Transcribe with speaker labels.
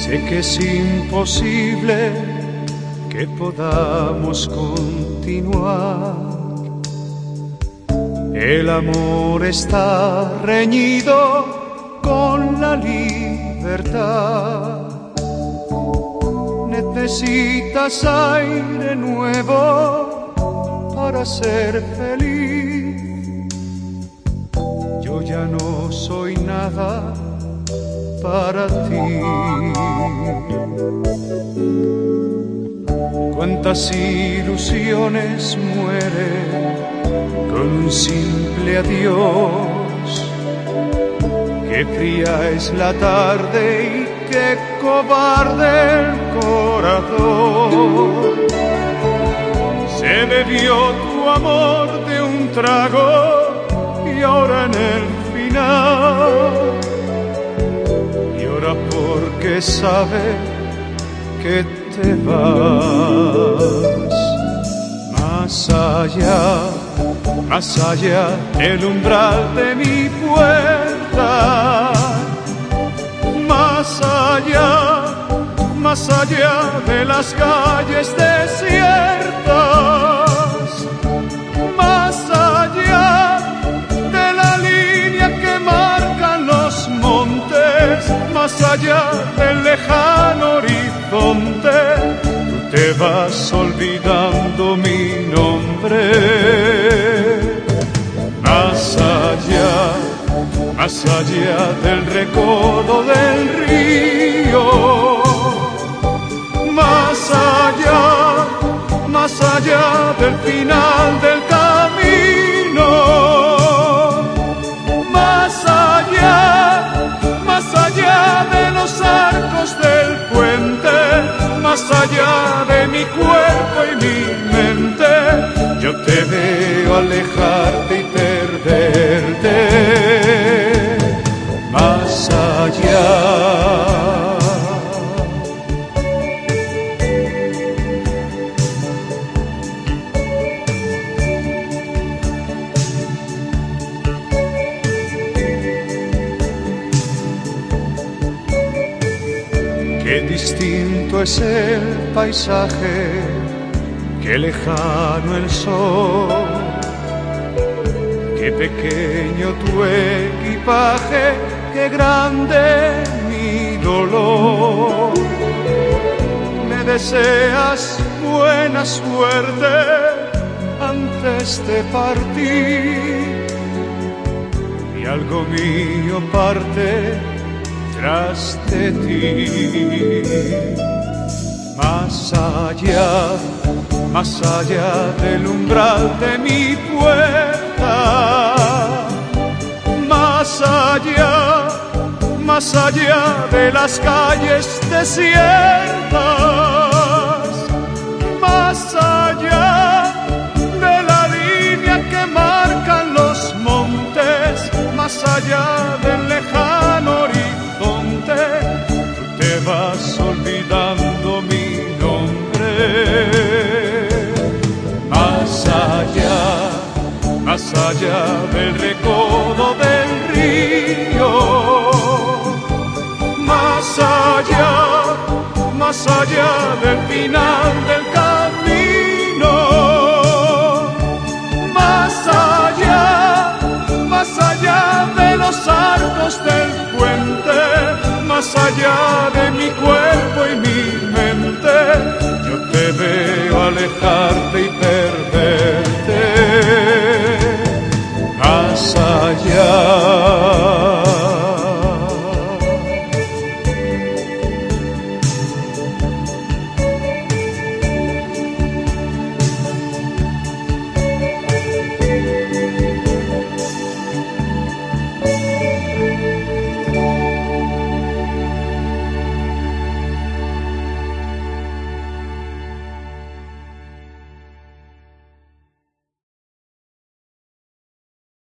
Speaker 1: Sé que es imposible que podamos continuar. El amor está reñido con la libertad. Necesitas aire nuevo para ser feliz. Yo ya no soy nada para ti. Cuántas ilusiones mueren con un simple adiós. Qué fría es la tarde y qué cobarde el corazón. Se bebió tu amor de un trago y ahora en el final llora porque sabe que te vas. Más allá del umbral de mi puerta, más allá de las calles desiertas, más allá de la línea que marcan los montes, más allá del lejano horizonte, tú te vas olvidando mi nombre. Más allá del recodo del río, más allá del final del camino, más allá de los arcos del puente, más allá de mi cuerpo y mi mente, yo te veo alejarte y perderte. Más allá. Qué distinto es el paisaje, qué lejano el sol, qué pequeño tu equipaje, qué grande mi dolor. Me deseas buena suerte antes de partir y algo mío parte tras de ti. Más allá del umbral de mi puerta, más allá de las calles desiertas, más allá de la línea que marcan los montes, más allá del lejano horizonte, tú te vas olvidando mi nombre. Más allá del recodo del río, más allá del final del camino.